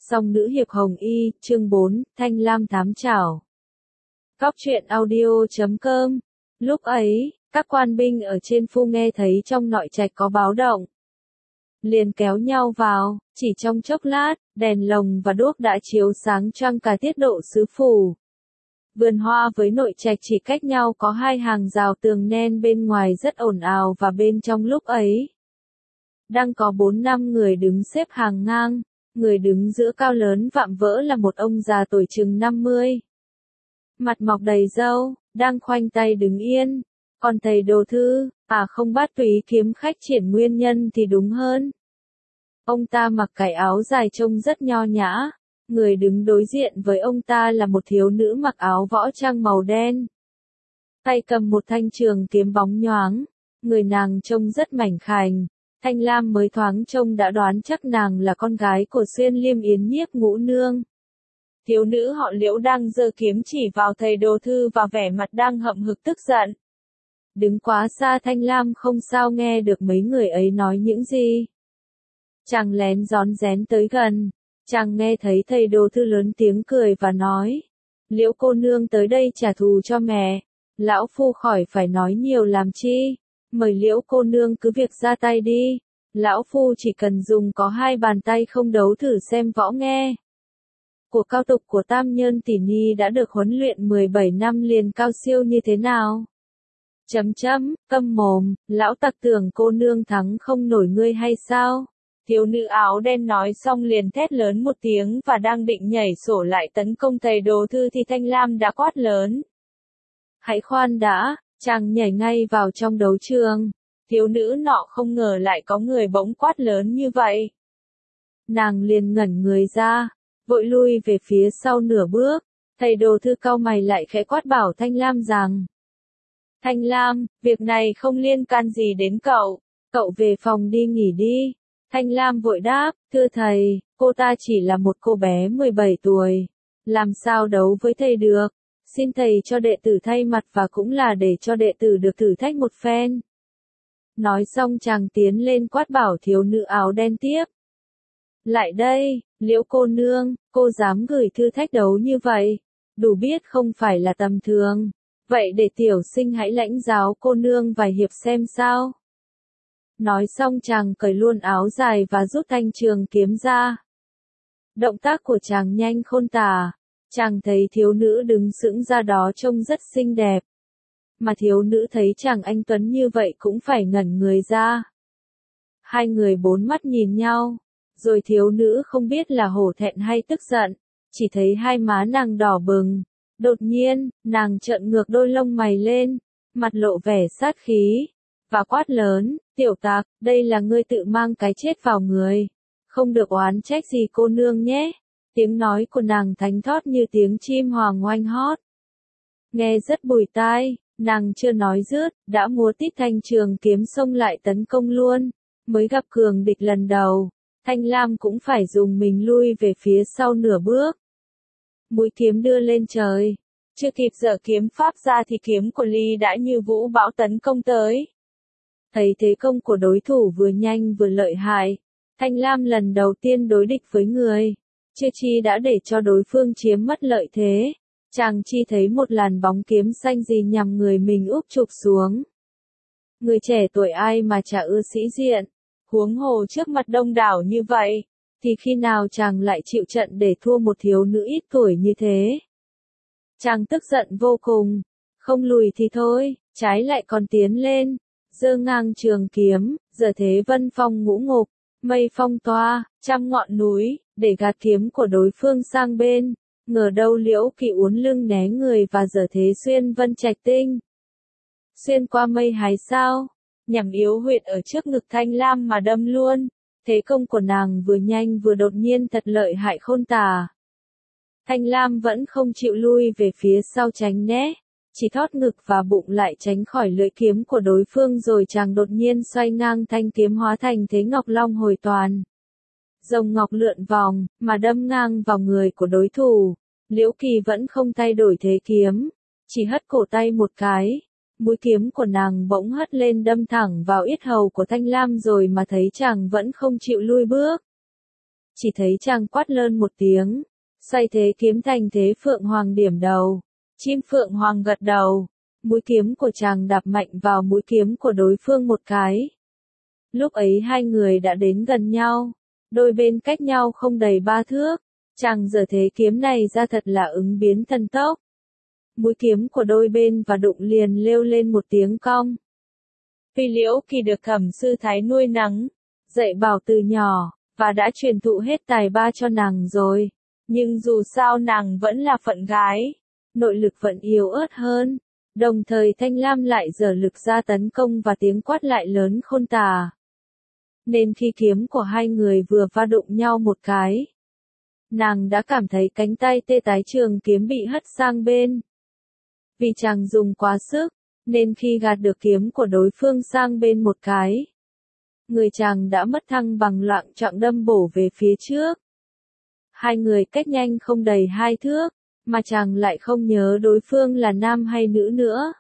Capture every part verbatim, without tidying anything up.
Song nữ hiệp hồng y, chương bốn, Thanh Lam tám chảo. Cóc truyện audio chấm com. Lúc ấy, các quan binh ở trên phu nghe thấy trong nội trạch có báo động. Liền kéo nhau vào, chỉ trong chốc lát, đèn lồng và đuốc đã chiếu sáng choang cả tiết độ sứ phủ. Vườn hoa với nội trạch chỉ cách nhau có hai hàng rào tường nen, bên ngoài rất ồn ào và bên trong lúc ấy đang có bốn năm người đứng xếp hàng ngang. Người đứng giữa cao lớn vạm vỡ là một ông già tuổi chừng năm mươi. Mặt mọc đầy râu, đang khoanh tay đứng yên. Còn thầy đồ thư, à không bắt tùy kiếm khách triển nguyên nhân thì đúng hơn. Ông ta mặc cái áo dài trông rất nho nhã. Người đứng đối diện với ông ta là một thiếu nữ mặc áo võ trang màu đen. Tay cầm một thanh trường kiếm bóng nhoáng. Người nàng trông rất mảnh khảnh. Thanh Lam mới thoáng trông đã đoán chắc nàng là con gái của Xuyên Liêm Yến Nhiếp Ngũ Nương. Thiếu nữ họ Liễu đang giơ kiếm chỉ vào thầy đồ thư và vẻ mặt đang hậm hực tức giận. Đứng quá xa Thanh Lam không sao nghe được mấy người ấy nói những gì. Chàng lén rón rén tới gần. Chàng nghe thấy thầy đồ thư lớn tiếng cười và nói. Liễu cô nương tới đây trả thù cho mẹ. Lão phu khỏi phải nói nhiều làm chi. Mời Liễu cô nương cứ việc ra tay đi. Lão phu chỉ cần dùng có hai bàn tay không đấu thử xem võ nghe. Của cao tục của Tam Nhơn tỷ nhi đã được huấn luyện mười bảy năm liền cao siêu như thế nào? Chấm chấm, câm mồm, lão tặc tưởng cô nương thắng không nổi ngươi hay sao? Thiếu nữ áo đen nói xong liền thét lớn một tiếng và đang định nhảy sổ lại tấn công thầy đồ thư thì Thanh Lam đã quát lớn. Hãy khoan đã. Chàng nhảy ngay vào trong đấu trường. Thiếu nữ nọ không ngờ lại có người bỗng quát lớn như vậy. Nàng liền ngẩn người ra, vội lui về phía sau nửa bước. Thầy đồ thư cau mày lại khẽ quát bảo Thanh Lam rằng. Thanh Lam, việc này không liên can gì đến cậu. Cậu về phòng đi nghỉ đi. Thanh Lam vội đáp, thưa thầy, cô ta chỉ là một cô bé mười bảy tuổi. Làm sao đấu với thầy được? Xin thầy cho đệ tử thay mặt và cũng là để cho đệ tử được thử thách một phen. Nói xong chàng tiến lên quát bảo thiếu nữ áo đen tiếp. Lại đây, Liễu cô nương, cô dám gửi thư thách đấu như vậy. Đủ biết không phải là tầm thường. Vậy để tiểu sinh hãy lãnh giáo cô nương vài hiệp xem sao. Nói xong chàng cởi luôn áo dài và rút thanh trường kiếm ra. Động tác của chàng nhanh khôn tả. Chàng thấy thiếu nữ đứng sững ra đó trông rất xinh đẹp. Mà thiếu nữ thấy chàng anh tuấn như vậy cũng phải ngẩn người ra. Hai người bốn mắt nhìn nhau. Rồi thiếu nữ không biết là hổ thẹn hay tức giận. Chỉ thấy hai má nàng đỏ bừng. Đột nhiên, nàng trợn ngược đôi lông mày lên. Mặt lộ vẻ sát khí. Và quát lớn, tiểu tặc, đây là ngươi tự mang cái chết vào người. Không được oán trách gì cô nương nhé. Tiếng nói của nàng thánh thót như tiếng chim hoàng oanh hót. Nghe rất bùi tai, nàng chưa nói dứt, đã múa tít thanh trường kiếm xông lại tấn công luôn. Mới gặp cường địch lần đầu, Thanh Lam cũng phải dùng mình lui về phía sau nửa bước. Mũi kiếm đưa lên trời. Chưa kịp giở kiếm pháp ra thì kiếm của Ly đã như vũ bão tấn công tới. Thấy thế công của đối thủ vừa nhanh vừa lợi hại. Thanh Lam lần đầu tiên đối địch với người. Chưa chi đã để cho đối phương chiếm mất lợi thế. Chàng chi thấy một làn bóng kiếm xanh gì nhằm người mình úp chụp xuống. Người trẻ tuổi ai mà chả ưa sĩ diện. Huống hồ trước mặt đông đảo như vậy. Thì khi nào chàng lại chịu trận để thua một thiếu nữ ít tuổi như thế. Chàng tức giận vô cùng. Không lùi thì thôi, trái lại còn tiến lên. Giơ ngang trường kiếm, giờ thế vân phong ngũ ngục. Mây phong toa, trăm ngọn núi, để gạt kiếm của đối phương sang bên. Ngờ đâu Liễu Kỳ uốn lưng né người và giờ thế xuyên vân trạch tinh. Xuyên qua mây hái sao, nhằm yếu huyệt ở trước ngực Thanh Lam mà đâm luôn. Thế công của nàng vừa nhanh vừa đột nhiên thật lợi hại khôn tả. Thanh Lam vẫn không chịu lui về phía sau tránh né. Chỉ thót ngực và bụng lại tránh khỏi lưỡi kiếm của đối phương rồi chàng đột nhiên xoay ngang thanh kiếm hóa thành thế ngọc long hồi toàn. Rồng ngọc lượn vòng, mà đâm ngang vào người của đối thủ. Liễu Kỳ vẫn không thay đổi thế kiếm. Chỉ hất cổ tay một cái. Mũi kiếm của nàng bỗng hất lên đâm thẳng vào yết hầu của Thanh Lam rồi mà thấy chàng vẫn không chịu lui bước. chỉ thấy chàng quát lớn một tiếng, xoay thế kiếm thành thế phượng hoàng điểm đầu, chim phượng hoàng gật đầu, mũi kiếm của chàng đạp mạnh vào mũi kiếm của đối phương một cái. Lúc ấy hai người đã đến gần nhau, đôi bên cách nhau không đầy ba thước, chàng giở thế kiếm này ra thật là ứng biến thần tốc. Mũi kiếm của đôi bên và đụng liền lêu lên một tiếng cong. Vì Liễu Kỳ được Thẩm sư thái nuôi nắng, dạy bảo từ nhỏ, và đã truyền thụ hết tài ba cho nàng rồi, nhưng dù sao nàng vẫn là phận gái, nội lực vẫn yếu ớt hơn, đồng thời Thanh Lam lại giở lực ra tấn công và tiếng quát lại lớn khôn tả. Nên khi kiếm của hai người vừa va đụng nhau một cái, nàng đã cảm thấy cánh tay tê tái, trường kiếm bị hất sang bên. Vì chàng dùng quá sức, nên khi gạt được kiếm của đối phương sang bên một cái, người chàng đã mất thăng bằng, loạng choạng đâm bổ về phía trước. Hai người cách nhanh không đầy hai thước, mà chàng lại không nhớ đối phương là nam hay nữ nữa.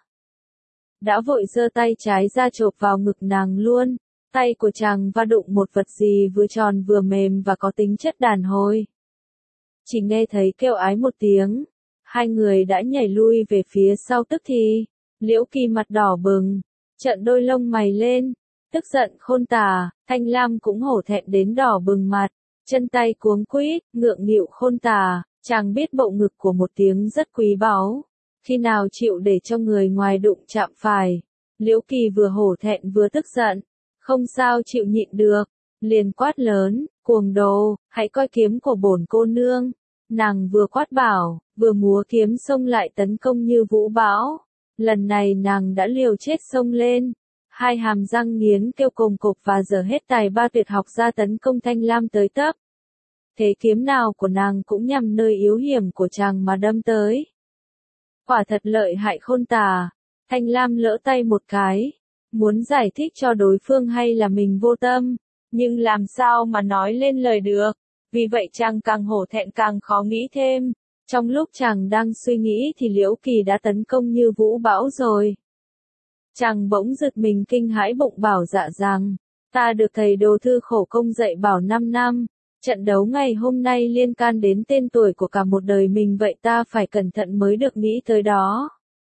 Đã vội giơ tay trái ra chộp vào ngực nàng luôn, tay của chàng va đụng một vật gì vừa tròn vừa mềm và có tính chất đàn hồi. Chỉ nghe thấy kêu ái một tiếng, hai người đã nhảy lui về phía sau, tức thì, Liễu Kỳ mặt đỏ bừng, trợn đôi lông mày lên, tức giận khôn tả, Thanh Lam cũng hổ thẹn đến đỏ bừng mặt, chân tay cuống quýt, ngượng nghịu khôn tả, chàng biết bộ ngực của một tiếng rất quý báu, khi nào chịu để cho người ngoài đụng chạm phải. Liễu Kỳ vừa hổ thẹn vừa tức giận, không sao chịu nhịn được, liền quát lớn, cuồng đồ, hãy coi kiếm của bổn cô nương. Nàng vừa quát bảo, vừa múa kiếm xông lại tấn công như vũ bão. Lần này nàng đã liều chết xông lên, hai hàm răng nghiến kêu cồm cộp và giở hết tài ba tuyệt học ra tấn công Thanh Lam tới tấp. Thế kiếm nào của nàng cũng nhằm nơi yếu hiểm của chàng mà đâm tới. Quả thật lợi hại khôn tả. Thanh Lam lỡ tay một cái, muốn giải thích cho đối phương hay là mình vô tâm, nhưng làm sao mà nói lên lời được. Vì vậy chàng càng hổ thẹn càng khó nghĩ thêm. Trong lúc chàng đang suy nghĩ thì Liễu Kỳ đã tấn công như vũ bão rồi. Chàng bỗng giật mình kinh hãi, bụng bảo dạ rằng, ta được thầy đồ thư khổ công dạy bảo năm năm, trận đấu ngày hôm nay liên can đến tên tuổi của cả một đời mình, vậy ta phải cẩn thận mới được, nghĩ tới đó.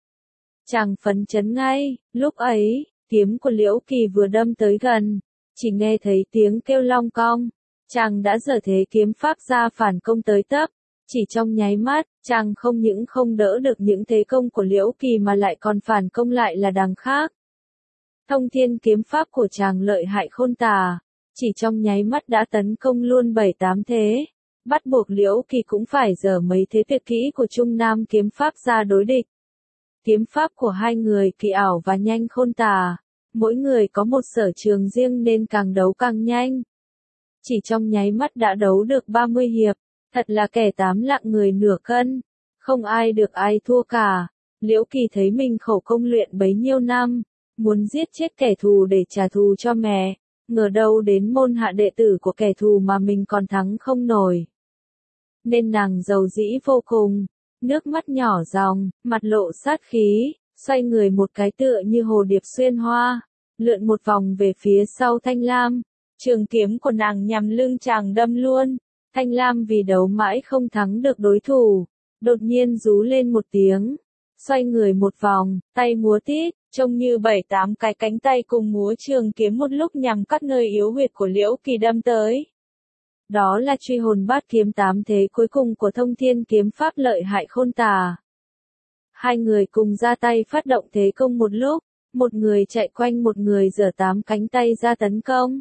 Chàng phấn chấn ngay, lúc ấy, kiếm của Liễu Kỳ vừa đâm tới gần, chỉ nghe thấy tiếng kêu long cong, chàng đã giở thế kiếm pháp ra phản công tới tấp. Chỉ trong nháy mắt, chàng không những không đỡ được những thế công của Liễu Kỳ mà lại còn phản công lại là đằng khác. Thông thiên kiếm pháp của chàng lợi hại khôn tả, chỉ trong nháy mắt đã tấn công luôn bảy tám thế, bắt buộc Liễu Kỳ cũng phải giở mấy thế tuyệt kỹ của Trung Nam kiếm pháp ra đối địch. Kiếm pháp của hai người kỳ ảo và nhanh khôn tả, mỗi người có một sở trường riêng nên càng đấu càng nhanh. Chỉ trong nháy mắt đã đấu được ba mươi hiệp. Thật là kẻ tám lạng người nửa cân, không ai được ai thua cả. Liễu Kỳ thấy mình khổ công luyện bấy nhiêu năm, muốn giết chết kẻ thù để trả thù cho mẹ, ngờ đâu đến môn hạ đệ tử của kẻ thù mà mình còn thắng không nổi. Nên nàng giàu dĩ vô cùng, nước mắt nhỏ ròng, mặt lộ sát khí, xoay người một cái tựa như hồ điệp xuyên hoa, lượn một vòng về phía sau Thanh Lam, trường kiếm của nàng nhằm lưng chàng đâm luôn. Thanh Lam vì đấu mãi không thắng được đối thủ, đột nhiên rú lên một tiếng, xoay người một vòng, tay múa tít, trông như bảy tám cái cánh tay cùng múa trường kiếm một lúc nhằm cắt nơi yếu huyệt của Liễu Kỳ đâm tới. Đó là truy hồn bát kiếm tám thế cuối cùng của thông thiên kiếm pháp lợi hại khôn tả. Hai người cùng ra tay phát động thế công một lúc, một người chạy quanh một người giở tám cánh tay ra tấn công.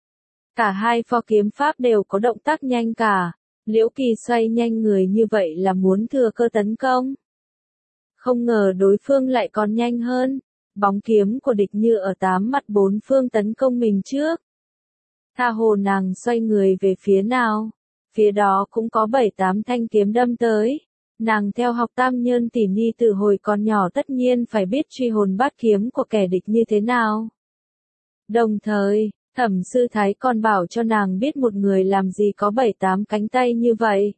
Cả hai pho kiếm pháp đều có động tác nhanh cả, Liễu Kỳ xoay nhanh người như vậy là muốn thừa cơ tấn công. Không ngờ đối phương lại còn nhanh hơn, bóng kiếm của địch như ở tám mặt bốn phương tấn công mình trước. Tha hồ nàng xoay người về phía nào, phía đó cũng có bảy tám thanh kiếm đâm tới. Nàng theo học Tam Nhơn Tỷ Nhi từ hồi còn nhỏ tất nhiên phải biết truy hồn bát kiếm của kẻ địch như thế nào. Đồng thời, Thẩm sư thái còn bảo cho nàng biết một người làm gì có bảy tám cánh tay như vậy.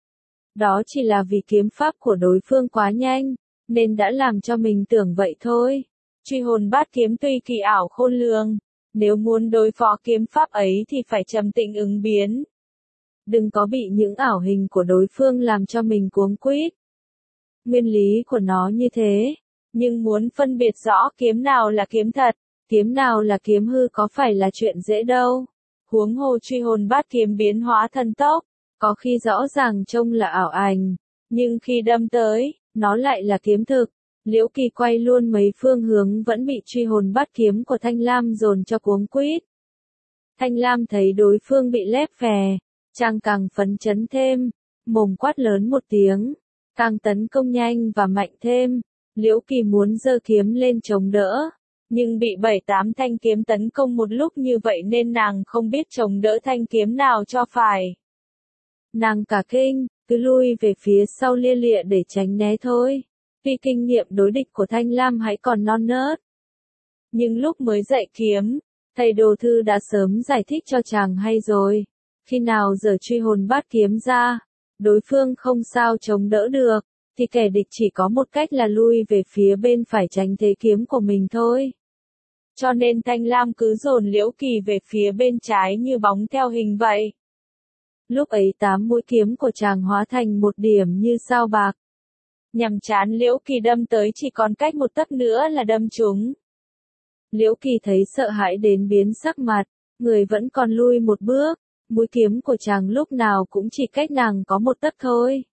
Đó chỉ là vì kiếm pháp của đối phương quá nhanh, nên đã làm cho mình tưởng vậy thôi. Truy hồn bát kiếm tuy kỳ ảo khôn lường, nếu muốn đối phó kiếm pháp ấy thì phải trầm tĩnh ứng biến. đừng có bị những ảo hình của đối phương làm cho mình cuống quýt. Nguyên lý của nó như thế, nhưng muốn phân biệt rõ kiếm nào là kiếm thật, kiếm nào là kiếm hư có phải là chuyện dễ đâu. Huống hồ truy hồn bát kiếm biến hóa thần tốc, có khi rõ ràng trông là ảo ảnh, nhưng khi đâm tới, nó lại là kiếm thực. Liễu Kỳ quay luôn mấy phương hướng vẫn bị truy hồn bát kiếm của Thanh Lam dồn cho cuống quýt. Thanh Lam thấy đối phương bị lép phè, chàng càng phấn chấn thêm, mồm quát lớn một tiếng, càng tấn công nhanh và mạnh thêm. Liễu Kỳ muốn giơ kiếm lên chống đỡ, nhưng bị bảy tám thanh kiếm tấn công một lúc như vậy nên nàng không biết chống đỡ thanh kiếm nào cho phải. Nàng cả kinh, cứ lui về phía sau lia lịa để tránh né thôi, vì kinh nghiệm đối địch của Thanh Lam hãy còn non nớt. Nhưng lúc mới dạy kiếm, thầy đồ thư đã sớm giải thích cho chàng hay rồi, khi nào giở truy hồn bát kiếm ra, đối phương không sao chống đỡ được, thì kẻ địch chỉ có một cách là lui về phía bên phải tránh thế kiếm của mình thôi. Cho nên Thanh Lam cứ dồn Liễu Kỳ về phía bên trái như bóng theo hình vậy. Lúc ấy tám mũi kiếm của chàng hóa thành một điểm như sao bạc, nhằm chán Liễu Kỳ đâm tới chỉ còn cách một tấc nữa là đâm trúng. Liễu Kỳ thấy sợ hãi đến biến sắc mặt, người vẫn còn lui một bước, mũi kiếm của chàng lúc nào cũng chỉ cách nàng có một tấc thôi.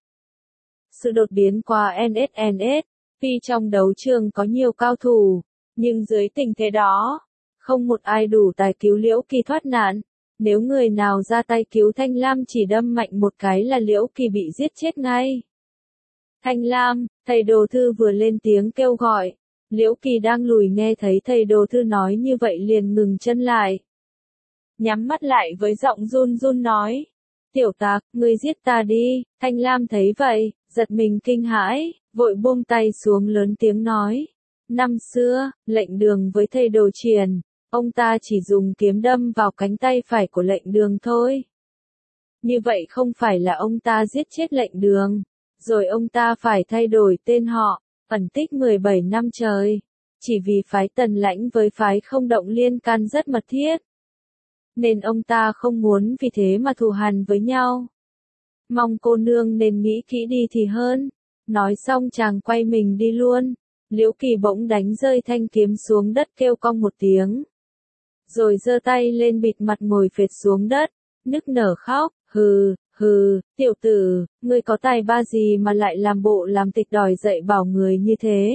Sự đột biến qua en ét en ét, vì trong đấu trường có nhiều cao thủ, nhưng dưới tình thế đó, không một ai đủ tài cứu Liễu Kỳ thoát nạn. Nếu người nào ra tay cứu Thanh Lam chỉ đâm mạnh một cái là Liễu Kỳ bị giết chết ngay. Thanh Lam, thầy đồ thư vừa lên tiếng kêu gọi. Liễu Kỳ đang lùi nghe thấy thầy đồ thư nói như vậy liền ngừng chân lại. Nhắm mắt lại với giọng run run nói. Tiểu tặc, ngươi giết ta đi. Thanh Lam thấy vậy, giật mình kinh hãi, vội buông tay xuống lớn tiếng nói. Năm xưa, lệnh đường với thầy đồ truyền, ông ta chỉ dùng kiếm đâm vào cánh tay phải của lệnh đường thôi. Như vậy không phải là ông ta giết chết lệnh đường, rồi ông ta phải thay đổi tên họ, ẩn tích mười bảy năm trời, chỉ vì phái Tần Lãnh với phái Không Động liên can rất mật thiết. Nên ông ta không muốn vì thế mà thù hằn với nhau. Mong cô nương nên nghĩ kỹ đi thì hơn. Nói xong chàng quay mình đi luôn. Liễu Kỳ bỗng đánh rơi thanh kiếm xuống đất kêu cong một tiếng. Rồi giơ tay lên bịt mặt ngồi phệt xuống đất, nức nở khóc, hừ, hừ, tiểu tử, ngươi có tài ba gì mà lại làm bộ làm tịch đòi dạy bảo người như thế.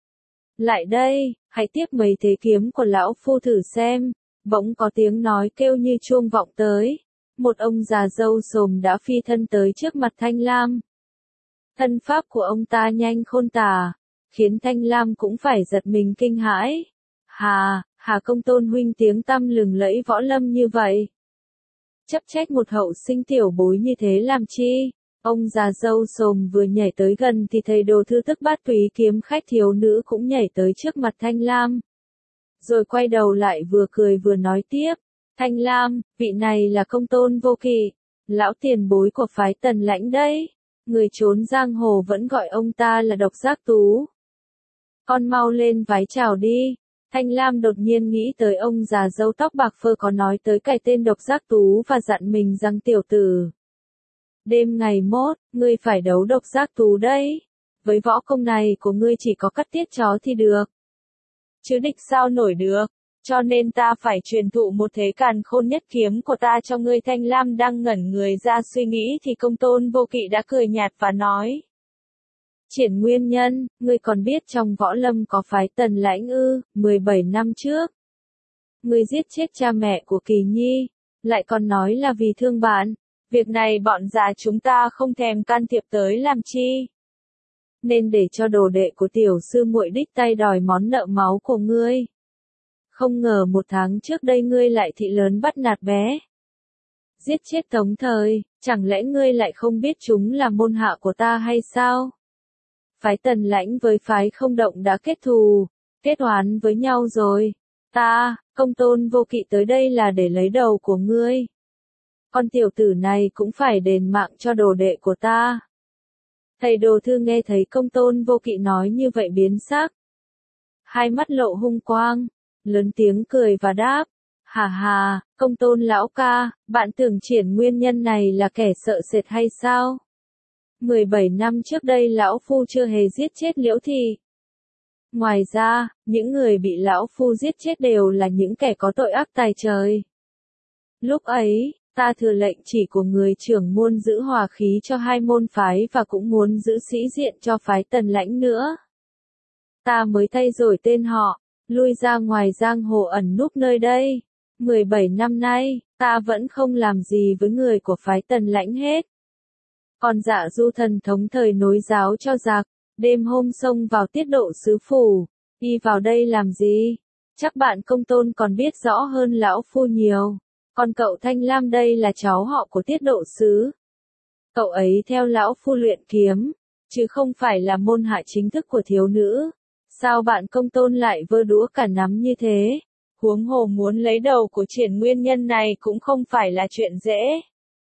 Lại đây, hãy tiếp mấy thế kiếm của lão phu thử xem. Bỗng có tiếng nói kêu như chuông vọng tới. Một ông già râu xồm đã phi thân tới trước mặt Thanh Lam. Thân pháp của ông ta nhanh khôn tả, khiến Thanh Lam cũng phải giật mình kinh hãi. Hà, Hà Công Tôn huynh tiếng tăm lừng lẫy võ lâm như vậy. Chấp trách một hậu sinh tiểu bối như thế làm chi? Ông già râu xồm vừa nhảy tới gần thì thầy đồ thư tức bát túy kiếm khách thiếu nữ cũng nhảy tới trước mặt Thanh Lam. Rồi quay đầu lại vừa cười vừa nói tiếp. Thanh Lam, vị này là Công Tôn Vô Kỵ, lão tiền bối của phái Tần Lãnh đấy. Người trốn giang hồ vẫn gọi ông ta là Độc Giác Tú. Con mau lên vái chào đi. Thanh Lam đột nhiên nghĩ tới ông già râu tóc bạc phơ có nói tới cái tên Độc Giác Tú và dặn mình rằng tiểu tử. Đêm ngày mốt, ngươi phải đấu Độc Giác Tú đấy. Với võ công này của ngươi chỉ có cắt tiết chó thì được. Chứ địch sao nổi được. Cho nên ta phải truyền thụ một thế càn khôn nhất kiếm của ta cho ngươi. Thanh Lam đang ngẩn người ra suy nghĩ thì Công Tôn Vô Kỵ đã cười nhạt và nói. Triển nguyên nhân, ngươi còn biết trong võ lâm có phái Tần Lãnh ư, mười bảy năm trước. Ngươi giết chết cha mẹ của Kỳ Nhi, lại còn nói là vì thương bạn. Việc này bọn già chúng ta không thèm can thiệp tới làm chi. Nên để cho đồ đệ của tiểu sư muội đích tay đòi món nợ máu của ngươi. Không ngờ một tháng trước đây ngươi lại thị lớn bắt nạt bé. Giết chết Tống Thời, chẳng lẽ ngươi lại không biết chúng là môn hạ của ta hay sao? Phái Tần Lãnh với phái Không Động đã kết thù, kết oán với nhau rồi. Ta, Công Tôn Vô Kỵ tới đây là để lấy đầu của ngươi. Con tiểu tử này cũng phải đền mạng cho đồ đệ của ta. Thầy đồ thư nghe thấy Công Tôn Vô Kỵ nói như vậy biến sắc. Hai mắt lộ hung quang, lớn tiếng cười và đáp. Hà hà, Công Tôn lão ca, bạn tưởng Triển Nguyên Nhân này là kẻ sợ sệt hay sao? mười bảy năm trước đây lão phu chưa hề giết chết Liễu Thị. Ngoài ra, những người bị lão phu giết chết đều là những kẻ có tội ác tày trời. Lúc ấy, ta thừa lệnh chỉ của người trưởng môn giữ hòa khí cho hai môn phái và cũng muốn giữ sĩ diện cho phái Tần Lãnh nữa. Ta mới thay đổi tên họ, lui ra ngoài giang hồ ẩn núp nơi đây. mười bảy năm nay, ta vẫn không làm gì với người của phái Tần Lãnh hết. Còn Dạ Du thần thống thời nối giáo cho giặc, đêm hôm xông vào tiết độ sứ phủ, đi vào đây làm gì? Chắc bạn Công Tôn còn biết rõ hơn lão phu nhiều. Còn cậu Thanh Lam đây là cháu họ của tiết độ sứ. Cậu ấy theo lão phu luyện kiếm, chứ không phải là môn hạ chính thức của thiếu nữ. Sao bạn Công Tôn lại vơ đũa cả nắm như thế? Huống hồ muốn lấy đầu của Triển Nguyên Nhân này cũng không phải là chuyện dễ.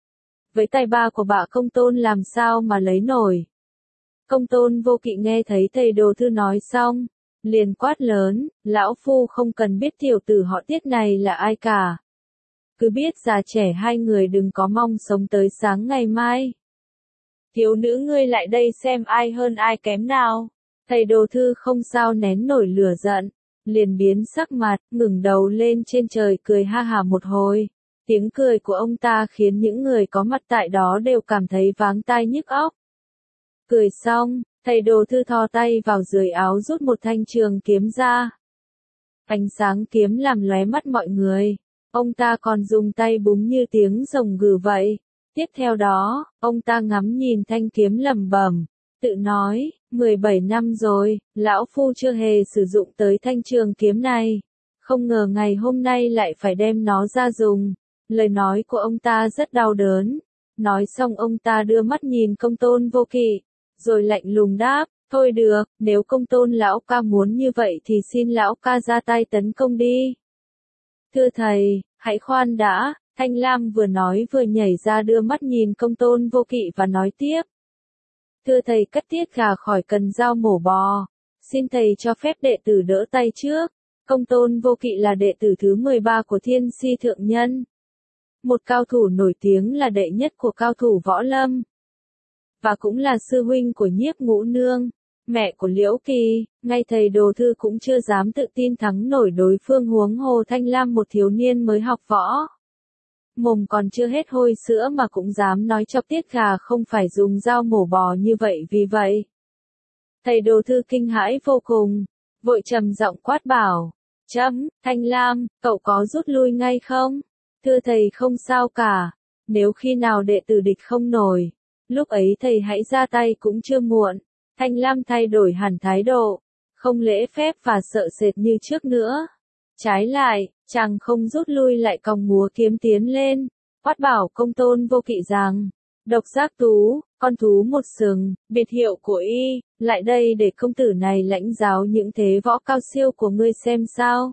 Với tài ba của bà Công Tôn làm sao mà lấy nổi. Công Tôn Vô Kỵ nghe thấy thầy đồ thư nói xong, liền quát lớn, lão phu không cần biết tiểu tử họ Tiết này là ai cả. Cứ biết già trẻ hai người đừng có mong sống tới sáng ngày mai. Thiếu nữ ngươi lại đây xem ai hơn ai kém nào. Thầy đồ thư không sao nén nổi lửa giận, liền biến sắc mặt, ngừng đầu lên trên trời cười ha hả một hồi. Tiếng cười của ông ta khiến những người có mặt tại đó đều cảm thấy váng tai nhức óc. Cười xong, thầy đồ thư thò tay vào dưới áo rút một thanh trường kiếm ra. Ánh sáng kiếm làm lóe mắt mọi người. Ông ta còn dùng tay búng như tiếng rồng gừ vậy. Tiếp theo đó, ông ta ngắm nhìn thanh kiếm lẩm bẩm, tự nói, mười bảy năm rồi, lão phu chưa hề sử dụng tới thanh trường kiếm này. Không ngờ ngày hôm nay lại phải đem nó ra dùng. Lời nói của ông ta rất đau đớn. Nói xong ông ta đưa mắt nhìn Công Tôn Vô Kỵ, rồi lạnh lùng đáp, thôi được, nếu Công Tôn lão ca muốn như vậy thì xin lão ca ra tay tấn công đi. Thưa thầy, hãy khoan đã, Thanh Lam vừa nói vừa nhảy ra đưa mắt nhìn Công Tôn Vô Kỵ và nói tiếp. Thưa thầy cắt tiết gà khỏi cần dao mổ bò, xin thầy cho phép đệ tử đỡ tay trước. Công Tôn Vô Kỵ là đệ tử thứ mười ba của Thiên Si Thượng Nhân. Một cao thủ nổi tiếng là đệ nhất của cao thủ võ lâm. Và cũng là sư huynh của Nhiếp Ngũ Nương, mẹ của Liễu Kỳ, ngay thầy đồ thư cũng chưa dám tự tin thắng nổi đối phương huống hồ Thanh Lam một thiếu niên mới học võ. Mồm còn chưa hết hôi sữa mà cũng dám nói chọc tiết gà không phải dùng dao mổ bò như vậy vì vậy. Thầy đồ thư kinh hãi vô cùng, vội trầm giọng quát bảo, chấm, Thanh Lam, cậu có rút lui ngay không? Thưa thầy không sao cả, nếu khi nào đệ tử địch không nổi, lúc ấy thầy hãy ra tay cũng chưa muộn. Thanh Lam thay đổi hẳn thái độ, không lễ phép và sợ sệt như trước nữa. Trái lại, chàng không rút lui lại còng múa kiếm tiến lên, quát bảo Công Tôn Vô Kỵ rằng, độc giác tú, con thú một sừng, biệt hiệu của y, lại đây để công tử này lãnh giáo những thế võ cao siêu của ngươi xem sao.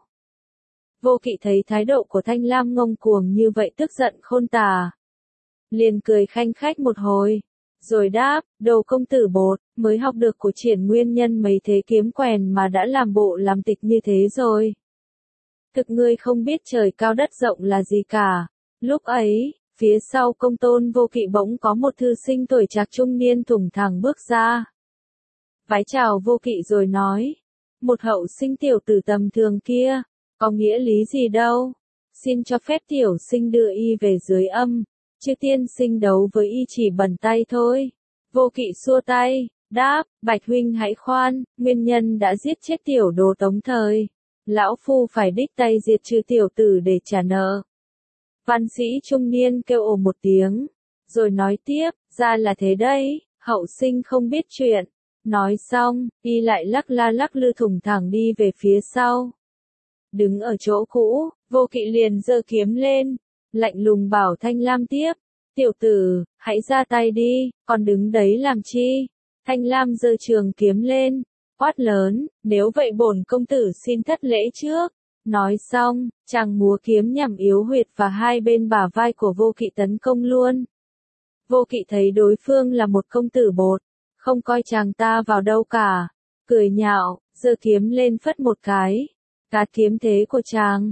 Vô Kỵ thấy thái độ của Thanh Lam ngông cuồng như vậy tức giận khôn tả. Liền cười khanh khách một hồi, rồi đáp, đồ công tử bột, mới học được của Triển Nguyên Nhân mấy thế kiếm quèn mà đã làm bộ làm tịch như thế rồi. Thực ngươi không biết trời cao đất rộng là gì cả. Lúc ấy, phía sau Công Tôn Vô Kỵ bỗng có một thư sinh tuổi trạc trung niên thủng thẳng bước ra. Vái chào Vô Kỵ rồi nói, một hậu sinh tiểu tử tầm thường kia, có nghĩa lý gì đâu, xin cho phép tiểu sinh đưa y về dưới âm, chứ tiên sinh đấu với y chỉ bẩn tay thôi. Vô Kỵ xua tay, đáp, Bạch huynh hãy khoan, nguyên nhân đã giết chết tiểu đồ Tống Thời. Lão phu phải đích tay diệt trừ tiểu tử để trả nợ. Văn sĩ trung niên kêu ồ một tiếng, rồi nói tiếp, ra là thế đấy, hậu sinh không biết chuyện. Nói xong, y lại lắc la lắc lư thủng thẳng đi về phía sau. Đứng ở chỗ cũ, Vô Kỵ liền giơ kiếm lên, lạnh lùng bảo Thanh Lam tiếp, tiểu tử, hãy ra tay đi, còn đứng đấy làm chi? Thanh Lam giơ trường kiếm lên, quát lớn, nếu vậy bổn công tử xin thất lễ trước. Nói xong, chàng múa kiếm nhằm yếu huyệt và hai bên bả vai của Vô Kỵ tấn công luôn. Vô Kỵ thấy đối phương là một công tử bột, không coi chàng ta vào đâu cả, cười nhạo, giơ kiếm lên phất một cái, cát kiếm thế của chàng.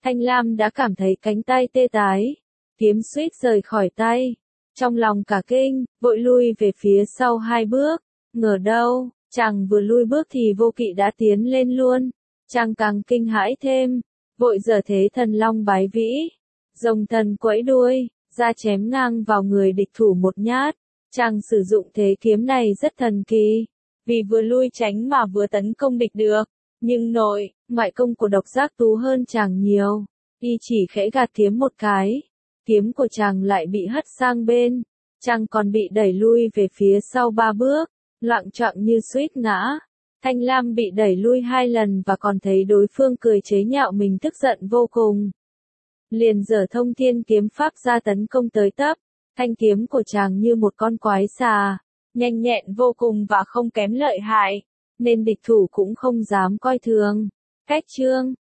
Thanh Lam đã cảm thấy cánh tay tê tái, kiếm suýt rời khỏi tay. Trong lòng cả kinh, vội lui về phía sau hai bước, ngờ đâu, chàng vừa lui bước thì Vô Kỵ đã tiến lên luôn. Chàng càng kinh hãi thêm, vội giở thế thần long bái vĩ, rồng thần quẫy đuôi, ra chém ngang vào người địch thủ một nhát. Chàng sử dụng thế kiếm này rất thần kỳ, vì vừa lui tránh mà vừa tấn công địch được, nhưng nội, ngoại công của Độc Giác Tú hơn chàng nhiều. Y chỉ khẽ gạt kiếm một cái, kiếm của chàng lại bị hất sang bên, chàng còn bị đẩy lui về phía sau ba bước, loạng choạng như suýt ngã. Thanh Lam bị đẩy lui hai lần và còn thấy đối phương cười chế nhạo mình, tức giận vô cùng. Liền giở Thông Thiên kiếm pháp ra tấn công tới tấp. Thanh kiếm của chàng như một con quái xà, nhanh nhẹn vô cùng và không kém lợi hại, nên địch thủ cũng không dám coi thường. Cách chương